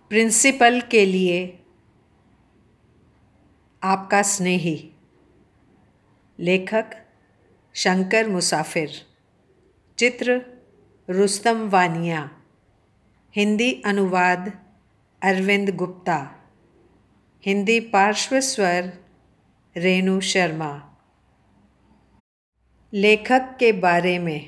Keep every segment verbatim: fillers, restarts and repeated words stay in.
Principal के लिए आपका स्नेही। लेखक शंकर मुसाफिर। चित्र रुस्तम वानिया। हिंदी अनुवाद अरविंद गुप्ता। हिंदी पार्श्व स्वर रेणु शर्मा। लेखक के बारे में।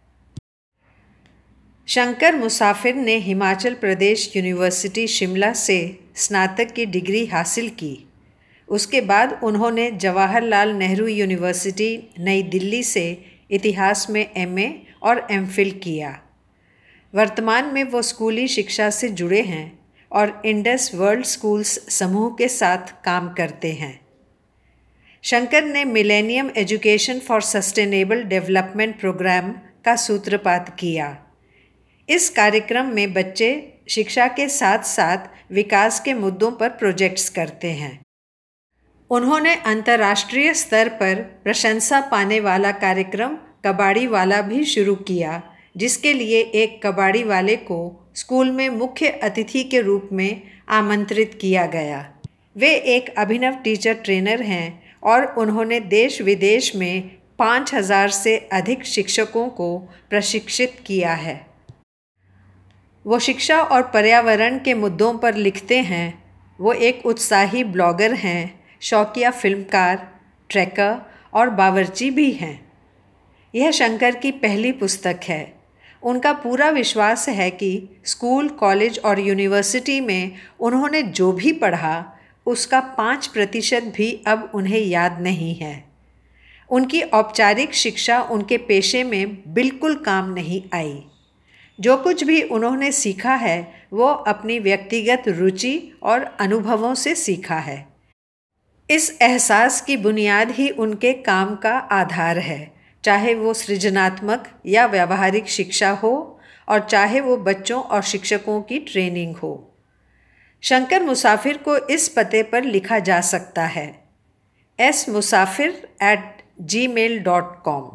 शंकर मुसाफिर ने हिमाचल प्रदेश यूनिवर्सिटी शिमला से स्नातक की डिग्री हासिल की। उसके बाद उन्होंने जवाहरलाल नेहरू यूनिवर्सिटी नई दिल्ली से इतिहास में एमए और एमफिल किया। वर्तमान में वो स्कूली शिक्षा से जुड़े हैं और इंडस वर्ल्ड स्कूल्स समूह के साथ काम करते हैं। शंकर ने millennium education for sustainable development programme का सूत्रपात किया। इस कार्यक्रम में बच्चे शिक्षा के साथ साथ विकास के मुद्दों पर प्रोजेक्ट्स करते हैं। उन्होंने अंतर्राष्ट्रीय स्तर पर प्रशंसा पाने वाला कार्यक्रम कबाड़ी वाला भी शुरू किया, जिसके लिए एक कबाड़ी वाले को स्कूल में मुख्य अतिथि के रूप में आमंत्रित किया गया। वे एक अभिनव टीचर ट्रेनर हैं और उन्होंने देश विदेश में पाँच हज़ार से अधिक शिक्षकों को प्रशिक्षित किया है। वो शिक्षा और पर्यावरण के मुद्दों पर लिखते हैं। वो एक उत्साही ब्लॉगर हैं, शौकिया फिल्मकार, ट्रैकर और बावर्ची भी हैं। यह शंकर की पहली पुस्तक है। उनका पूरा विश्वास है कि स्कूल, कॉलेज और यूनिवर्सिटी में उन्होंने जो भी पढ़ा उसका पाँच प्रतिशत भी अब उन्हें याद नहीं है। उनकी औपचारिक शिक्षा उनके पेशे में बिल्कुल काम नहीं आई। जो कुछ भी उन्होंने सीखा है वो अपनी व्यक्तिगत रुचि और अनुभवों से सीखा है। इस एहसास की बुनियाद ही उनके काम का आधार है, चाहे वो सृजनात्मक या व्यावहारिक शिक्षा हो और चाहे वो बच्चों और शिक्षकों की ट्रेनिंग हो। शंकर मुसाफिर को इस पते पर लिखा जा सकता है S Musafir at Gmail dot com.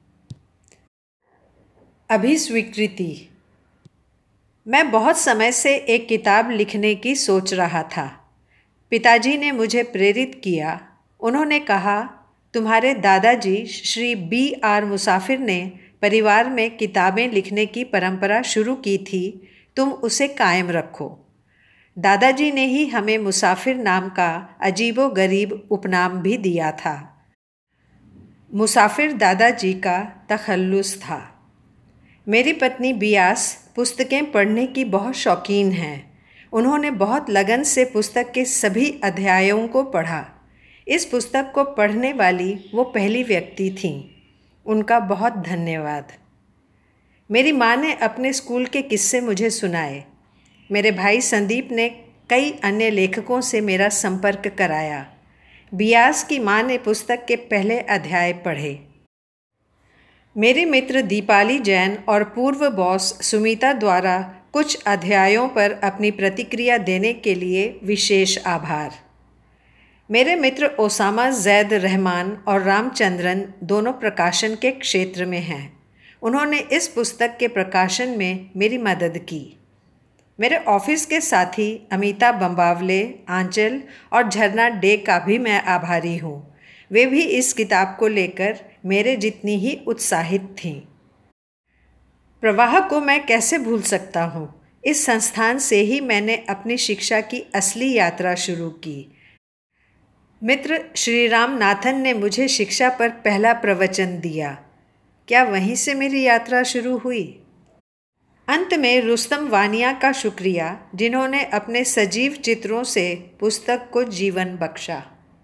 अभिस्वीकृति। मैं बहुत समय से एक किताब लिखने की सोच रहा था। पिताजी ने मुझे प्रेरित किया। उन्होंने कहा, तुम्हारे दादाजी श्री बी आर मुसाफिर ने परिवार में किताबें लिखने की परंपरा शुरू की थी, तुम उसे कायम रखो। दादाजी ने ही हमें मुसाफिर नाम का अजीबो गरीब उपनाम भी दिया था। मुसाफिर दादाजी का तखल्लुस था। मेरी पत्नी बियास पुस्तकें पढ़ने की बहुत शौकीन हैं। उन्होंने बहुत लगन से पुस्तक के सभी अध्यायों को पढ़ा। इस पुस्तक को पढ़ने वाली वो पहली व्यक्ति थीं। उनका बहुत धन्यवाद। मेरी माँ ने अपने स्कूल के किस्से मुझे सुनाए। मेरे भाई संदीप ने कई अन्य लेखकों से मेरा संपर्क कराया। बियास की माँ ने पुस्तक के पहले अध्याय पढ़े। मेरी मित्र दीपाली जैन और पूर्व बॉस सुमिता द्वारा कुछ अध्यायों पर अपनी प्रतिक्रिया देने के लिए विशेष आभार। मेरे मित्र ओसामा जैद रहमान और रामचंद्रन दोनों प्रकाशन के क्षेत्र में हैं। उन्होंने इस पुस्तक के प्रकाशन में मेरी मदद की। मेरे ऑफिस के साथी अमिता बम्बावले, आंचल और झरना डे का भी मैं आभारी हूँ। वे भी इस किताब को लेकर मेरे जितनी ही उत्साहित थीं। प्रवाह को मैं कैसे भूल सकता हूँ। इस संस्थान से ही मैंने अपनी शिक्षा की असली यात्रा शुरू की। मित्र श्री राम नाथन ने मुझे शिक्षा पर पहला प्रवचन दिया। क्या वहीं से मेरी यात्रा शुरू हुई? अंत में रुस्तम वानिया का शुक्रिया, जिन्होंने अपने सजीव चित्रों से पुस्तक को जीवन बख्शा।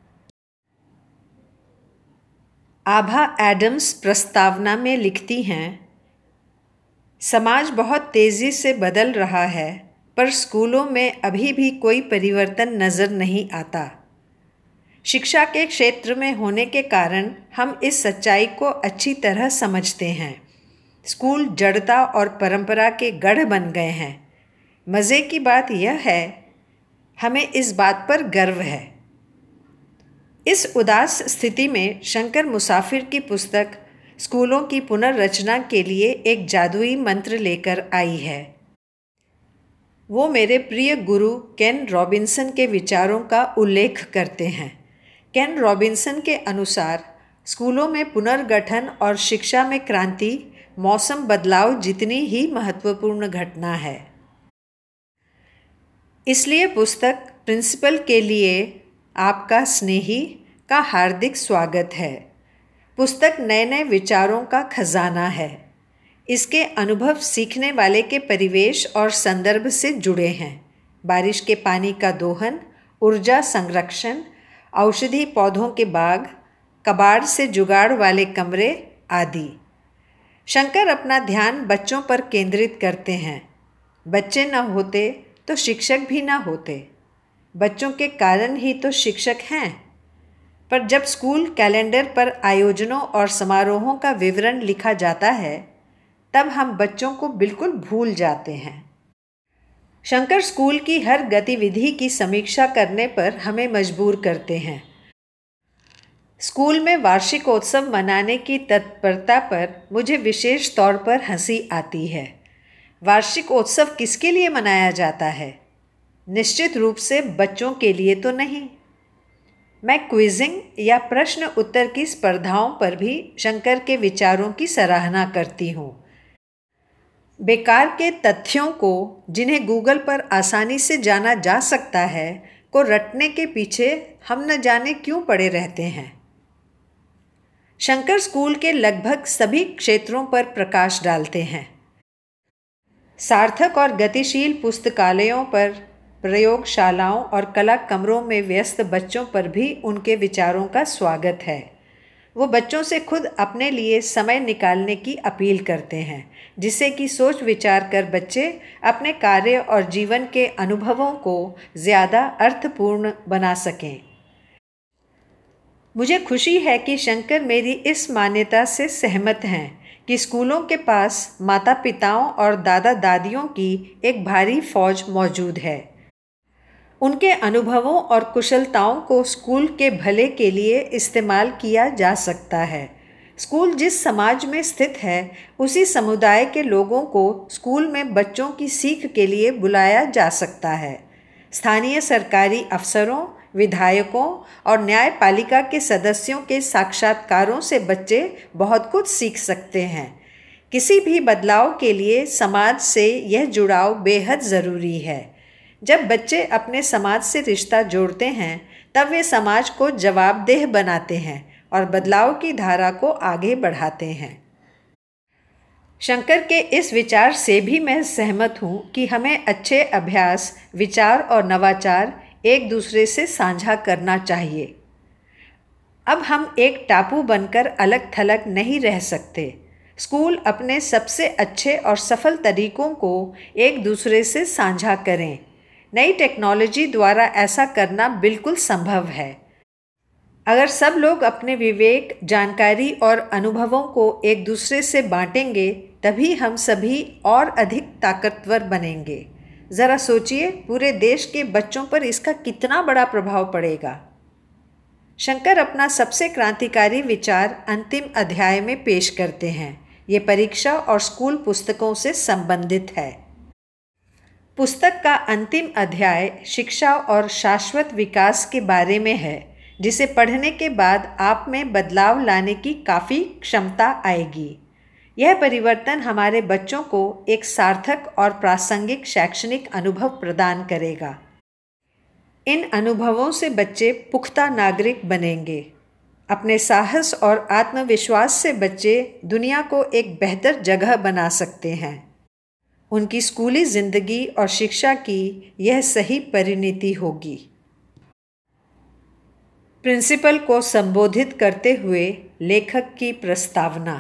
आभा एडम्स प्रस्तावना में लिखती हैं, समाज बहुत तेज़ी से बदल रहा है, पर स्कूलों में अभी भी कोई परिवर्तन नज़र नहीं आता। शिक्षा के क्षेत्र में होने के कारण हम इस सच्चाई को अच्छी तरह समझते हैं। स्कूल जड़ता और परंपरा के गढ़ बन गए हैं। मज़े की बात यह है, हमें इस बात पर गर्व है। इस उदास स्थिति में शंकर मुसाफिर की पुस्तक स्कूलों की पुनर्रचना के लिए एक जादुई मंत्र लेकर आई है। वो मेरे प्रिय गुरु केन रॉबिन्सन के विचारों का उल्लेख करते हैं। केन रॉबिन्सन के अनुसार स्कूलों में पुनर्गठन और शिक्षा में क्रांति मौसम बदलाव जितनी ही महत्वपूर्ण घटना है। इसलिए पुस्तक प्रिंसिपल के लिए आपका स्नेही का हार्दिक स्वागत है। पुस्तक नए नए विचारों का खजाना है। इसके अनुभव सीखने वाले के परिवेश और संदर्भ से जुड़े हैं। बारिश के पानी का दोहन, ऊर्जा संरक्षण, औषधि पौधों के बाग, कबाड़ से जुगाड़ वाले कमरे आदि। शंकर अपना ध्यान बच्चों पर केंद्रित करते हैं। बच्चे न होते तो शिक्षक भी न होते। बच्चों के कारण ही तो शिक्षक हैं। पर जब स्कूल कैलेंडर पर आयोजनों और समारोहों का विवरण लिखा जाता है तब हम बच्चों को बिल्कुल भूल जाते हैं। शंकर स्कूल की हर गतिविधि की समीक्षा करने पर हमें मजबूर करते हैं। स्कूल में वार्षिकोत्सव मनाने की तत्परता पर मुझे विशेष तौर पर हंसी आती है। वार्षिकोत्सव किसके लिए मनाया जाता है? निश्चित रूप से बच्चों के लिए तो नहीं। मैं क्विजिंग या प्रश्न उत्तर की स्पर्धाओं पर भी शंकर के विचारों की सराहना करती हूँ। बेकार के तथ्यों को, जिन्हें गूगल पर आसानी से जाना जा सकता है, को रटने के पीछे हम न जाने क्यों पड़े रहते हैं। शंकर स्कूल के लगभग सभी क्षेत्रों पर प्रकाश डालते हैं। सार्थक और गतिशील पुस्तकालयों पर, प्रयोगशालाओं और कला कमरों में व्यस्त बच्चों पर भी उनके विचारों का स्वागत है। वो बच्चों से खुद अपने लिए समय निकालने की अपील करते हैं, जिससे कि सोच विचार कर बच्चे अपने कार्य और जीवन के अनुभवों को ज़्यादा अर्थपूर्ण बना सकें। मुझे खुशी है कि शंकर मेरी इस मान्यता से सहमत हैं कि स्कूलों के पास माता पिताओं और दादा दादियों की एक भारी फौज मौजूद है। उनके अनुभवों और कुशलताओं को स्कूल के भले के लिए इस्तेमाल किया जा सकता है। स्कूल जिस समाज में स्थित है, उसी समुदाय के लोगों को स्कूल में बच्चों की सीख के लिए बुलाया जा सकता है। स्थानीय सरकारी अफसरों, विधायकों और न्यायपालिका के सदस्यों के साक्षात्कारों से बच्चे बहुत कुछ सीख सकते हैं। किसी भी बदलाव के लिए समाज से यह जुड़ाव बेहद ज़रूरी है। जब बच्चे अपने समाज से रिश्ता जोड़ते हैं तब वे समाज को जवाबदेह बनाते हैं और बदलाव की धारा को आगे बढ़ाते हैं। शंकर के इस विचार से भी मैं सहमत हूँ कि हमें अच्छे अभ्यास, विचार और नवाचार एक दूसरे से साझा करना चाहिए। अब हम एक टापू बनकर अलग थलग नहीं रह सकते। स्कूल अपने सबसे अच्छे और सफल तरीकों को एक दूसरे से साझा करें। नई टेक्नोलॉजी द्वारा ऐसा करना बिल्कुल संभव है। अगर सब लोग अपने विवेक, जानकारी और अनुभवों को एक दूसरे से बांटेंगे, तभी हम सभी और अधिक ताकतवर बनेंगे। ज़रा सोचिए, पूरे देश के बच्चों पर इसका कितना बड़ा प्रभाव पड़ेगा। शंकर अपना सबसे क्रांतिकारी विचार अंतिम अध्याय में पेश करते हैं। ये परीक्षा और स्कूल पुस्तकों से संबंधित है। पुस्तक का अंतिम अध्याय शिक्षा और शाश्वत विकास के बारे में है, जिसे पढ़ने के बाद आप में बदलाव लाने की काफ़ी क्षमता आएगी। यह परिवर्तन हमारे बच्चों को एक सार्थक और प्रासंगिक शैक्षणिक अनुभव प्रदान करेगा। इन अनुभवों से बच्चे पुख्ता नागरिक बनेंगे। अपने साहस और आत्मविश्वास से बच्चे दुनिया को एक बेहतर जगह बना सकते हैं। उनकी स्कूली जिंदगी और शिक्षा की यह सही परिणति होगी। प्रिंसिपल को संबोधित करते हुए लेखक की प्रस्तावना।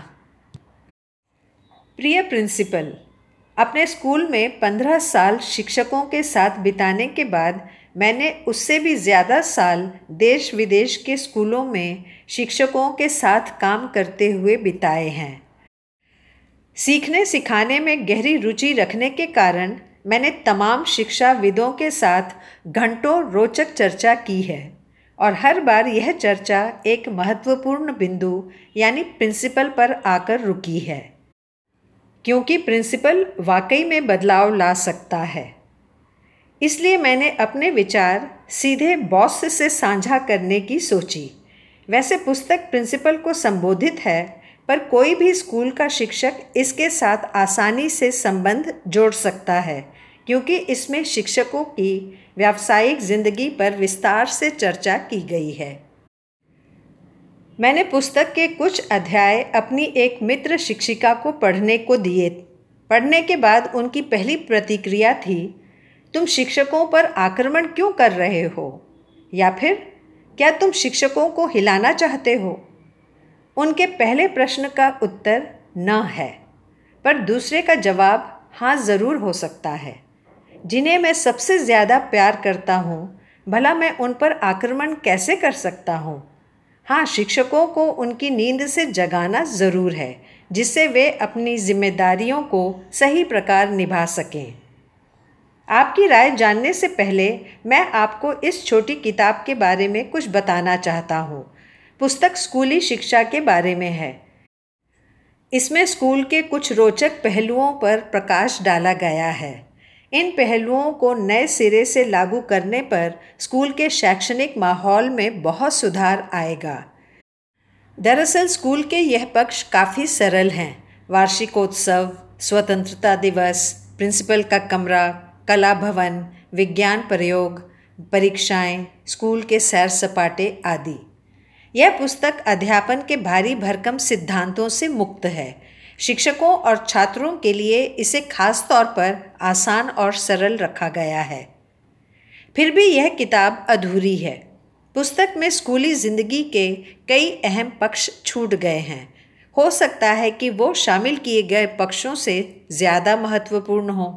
प्रिय प्रिंसिपल, अपने स्कूल में पंद्रह साल शिक्षकों के साथ बिताने के बाद मैंने उससे भी ज़्यादा साल देश विदेश के स्कूलों में शिक्षकों के साथ काम करते हुए बिताए हैं। सीखने सिखाने में गहरी रुचि रखने के कारण मैंने तमाम शिक्षाविदों के साथ घंटों रोचक चर्चा की है और हर बार यह चर्चा एक महत्वपूर्ण बिंदु यानी प्रिंसिपल पर आकर रुकी है, क्योंकि प्रिंसिपल वाकई में बदलाव ला सकता है। इसलिए मैंने अपने विचार सीधे बॉस से साझा करने की सोची। वैसे पुस्तक प्रिंसिपल को संबोधित है, पर कोई भी स्कूल का शिक्षक इसके साथ आसानी से संबंध जोड़ सकता है, क्योंकि इसमें शिक्षकों की व्यावसायिक जिंदगी पर विस्तार से चर्चा की गई है। मैंने पुस्तक के कुछ अध्याय अपनी एक मित्र शिक्षिका को पढ़ने को दिए। पढ़ने के बाद उनकी पहली प्रतिक्रिया थी, तुम शिक्षकों पर आक्रमण क्यों कर रहे हो? या फिर क्या तुम शिक्षकों को हिलाना चाहते हो? उनके पहले प्रश्न का उत्तर न है, पर दूसरे का जवाब हाँ ज़रूर हो सकता है। जिन्हें मैं सबसे ज़्यादा प्यार करता हूँ, भला मैं उन पर आक्रमण कैसे कर सकता हूँ? हाँ, शिक्षकों को उनकी नींद से जगाना ज़रूर है, जिससे वे अपनी जिम्मेदारियों को सही प्रकार निभा सकें। आपकी राय जानने से पहले मैं आपको इस छोटी किताब के बारे में कुछ बताना चाहता हूँ। पुस्तक स्कूली शिक्षा के बारे में है। इसमें स्कूल के कुछ रोचक पहलुओं पर प्रकाश डाला गया है। इन पहलुओं को नए सिरे से लागू करने पर स्कूल के शैक्षणिक माहौल में बहुत सुधार आएगा। दरअसल स्कूल के यह पक्ष काफ़ी सरल हैं। वार्षिकोत्सव, स्वतंत्रता दिवस, प्रिंसिपल का कमरा, कला भवन, विज्ञान प्रयोग, परीक्षाएं, स्कूल के सैर सपाटे आदि। यह पुस्तक अध्यापन के भारी भरकम सिद्धांतों से मुक्त है। शिक्षकों और छात्रों के लिए इसे खास तौर पर आसान और सरल रखा गया है। फिर भी यह किताब अधूरी है। पुस्तक में स्कूली ज़िंदगी के कई अहम पक्ष छूट गए हैं। हो सकता है कि वो शामिल किए गए पक्षों से ज़्यादा महत्वपूर्ण हो।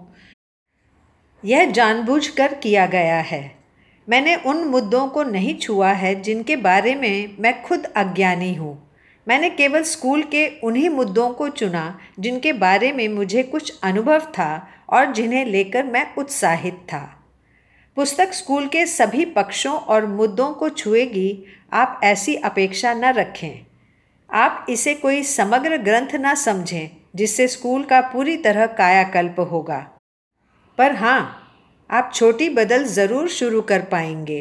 यह जानबूझकर किया गया है। मैंने उन मुद्दों को नहीं छुआ है जिनके बारे में मैं खुद अज्ञानी हूँ। मैंने केवल स्कूल के उन्हीं मुद्दों को चुना जिनके बारे में मुझे कुछ अनुभव था और जिन्हें लेकर मैं उत्साहित था। पुस्तक स्कूल के सभी पक्षों और मुद्दों को छुएगी, आप ऐसी अपेक्षा न रखें। आप इसे कोई समग्र ग्रंथ न समझें जिससे स्कूल का पूरी तरह कायाकल्प होगा। पर हाँ, आप छोटी बदल ज़रूर शुरू कर पाएंगे।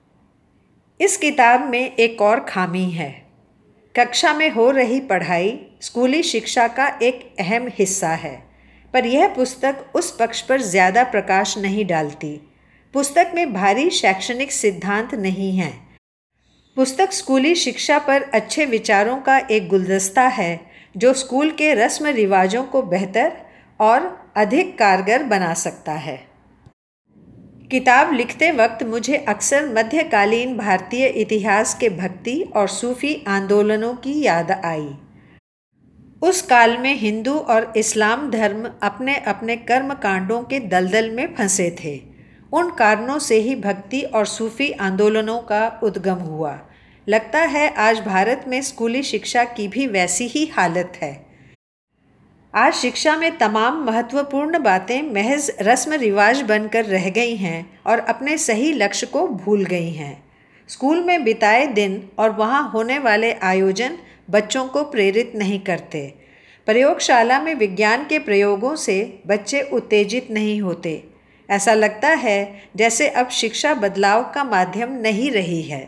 इस किताब में एक और खामी है। कक्षा में हो रही पढ़ाई स्कूली शिक्षा का एक अहम हिस्सा है, पर यह पुस्तक उस पक्ष पर ज़्यादा प्रकाश नहीं डालती। पुस्तक में भारी शैक्षणिक सिद्धांत नहीं हैं। पुस्तक स्कूली शिक्षा पर अच्छे विचारों का एक गुलदस्ता है जो स्कूल के रस्म रिवाजों को बेहतर और अधिक कारगर बना सकता है। किताब लिखते वक्त मुझे अक्सर मध्यकालीन भारतीय इतिहास के भक्ति और सूफी आंदोलनों की याद आई। उस काल में हिंदू और इस्लाम धर्म अपने अपने कर्म कांडों के दलदल में फंसे थे। उन कारणों से ही भक्ति और सूफी आंदोलनों का उद्गम हुआ। लगता है आज भारत में स्कूली शिक्षा की भी वैसी ही हालत है। आज शिक्षा में तमाम महत्वपूर्ण बातें महज रस्म रिवाज बनकर रह गई हैं और अपने सही लक्ष्य को भूल गई हैं। स्कूल में बिताए दिन और वहाँ होने वाले आयोजन बच्चों को प्रेरित नहीं करते। प्रयोगशाला में विज्ञान के प्रयोगों से बच्चे उत्तेजित नहीं होते। ऐसा लगता है जैसे अब शिक्षा बदलाव का माध्यम नहीं रही है।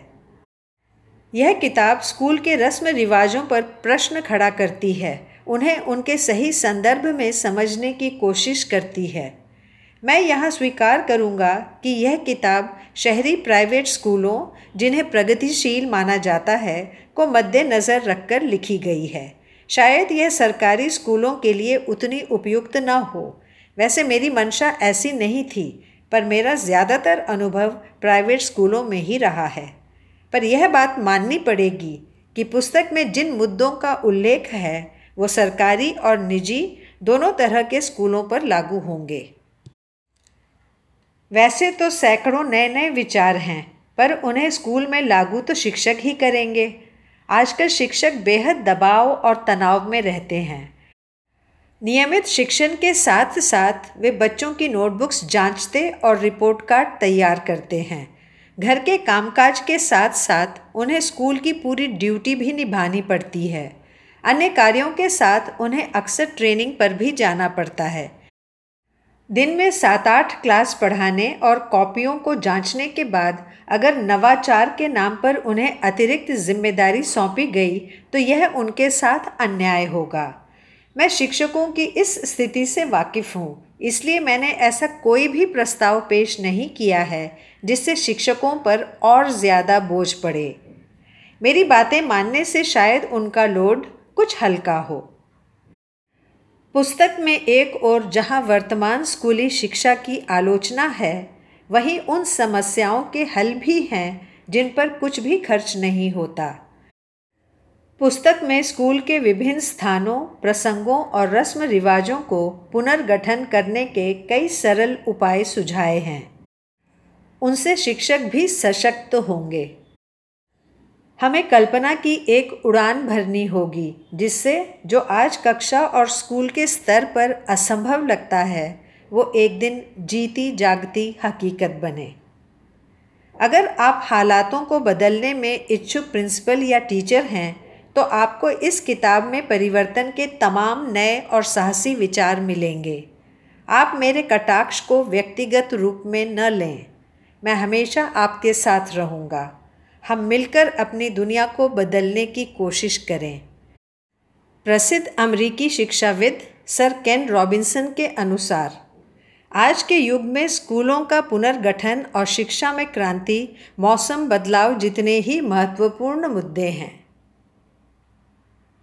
यह किताब स्कूल के रस्म रिवाजों पर प्रश्न खड़ा करती है, उन्हें उनके सही संदर्भ में समझने की कोशिश करती है। मैं यहाँ स्वीकार करूँगा कि यह किताब शहरी प्राइवेट स्कूलों, जिन्हें प्रगतिशील माना जाता है, को मद्देनज़र रखकर लिखी गई है। शायद यह सरकारी स्कूलों के लिए उतनी उपयुक्त न हो। वैसे मेरी मंशा ऐसी नहीं थी, पर मेरा ज़्यादातर अनुभव प्राइवेट स्कूलों में ही रहा है। पर यह बात माननी पड़ेगी कि पुस्तक में जिन मुद्दों का उल्लेख है वो सरकारी और निजी दोनों तरह के स्कूलों पर लागू होंगे। वैसे तो सैकड़ों नए नए विचार हैं, पर उन्हें स्कूल में लागू तो शिक्षक ही करेंगे। आजकल शिक्षक बेहद दबाव और तनाव में रहते हैं। नियमित शिक्षण के साथ साथ वे बच्चों की नोटबुक्स जांचते और रिपोर्ट कार्ड तैयार करते हैं। घर के कामकाज के साथ साथ उन्हें स्कूल की पूरी ड्यूटी भी निभानी पड़ती है। अन्य कार्यों के साथ उन्हें अक्सर ट्रेनिंग पर भी जाना पड़ता है। दिन में सात आठ क्लास पढ़ाने और कॉपियों को जांचने के बाद अगर नवाचार के नाम पर उन्हें अतिरिक्त जिम्मेदारी सौंपी गई तो यह उनके साथ अन्याय होगा। मैं शिक्षकों की इस स्थिति से वाकिफ़ हूँ, इसलिए मैंने ऐसा कोई भी प्रस्ताव पेश नहीं किया है जिससे शिक्षकों पर और ज़्यादा बोझ पड़े। मेरी बातें मानने से शायद उनका लोड कुछ हल्का हो। पुस्तक में एक ओर जहाँ वर्तमान स्कूली शिक्षा की आलोचना है, वहीं उन समस्याओं के हल भी हैं जिन पर कुछ भी खर्च नहीं होता। पुस्तक में स्कूल के विभिन्न स्थानों, प्रसंगों और रस्म रिवाजों को पुनर्गठन करने के कई सरल उपाय सुझाए हैं। उनसे शिक्षक भी सशक्त होंगे। हमें कल्पना की एक उड़ान भरनी होगी जिससे जो आज कक्षा और स्कूल के स्तर पर असंभव लगता है वो एक दिन जीती जागती हकीकत बने। अगर आप हालातों को बदलने में इच्छुक प्रिंसिपल या टीचर हैं तो आपको इस किताब में परिवर्तन के तमाम नए और साहसी विचार मिलेंगे। आप मेरे कटाक्ष को व्यक्तिगत रूप में न लें। मैं हमेशा आपके साथ रहूँगा। हम मिलकर अपनी दुनिया को बदलने की कोशिश करें। प्रसिद्ध अमेरिकी शिक्षाविद सर केन रॉबिन्सन के अनुसार आज के युग में स्कूलों का पुनर्गठन और शिक्षा में क्रांति मौसम बदलाव जितने ही महत्वपूर्ण मुद्दे हैं।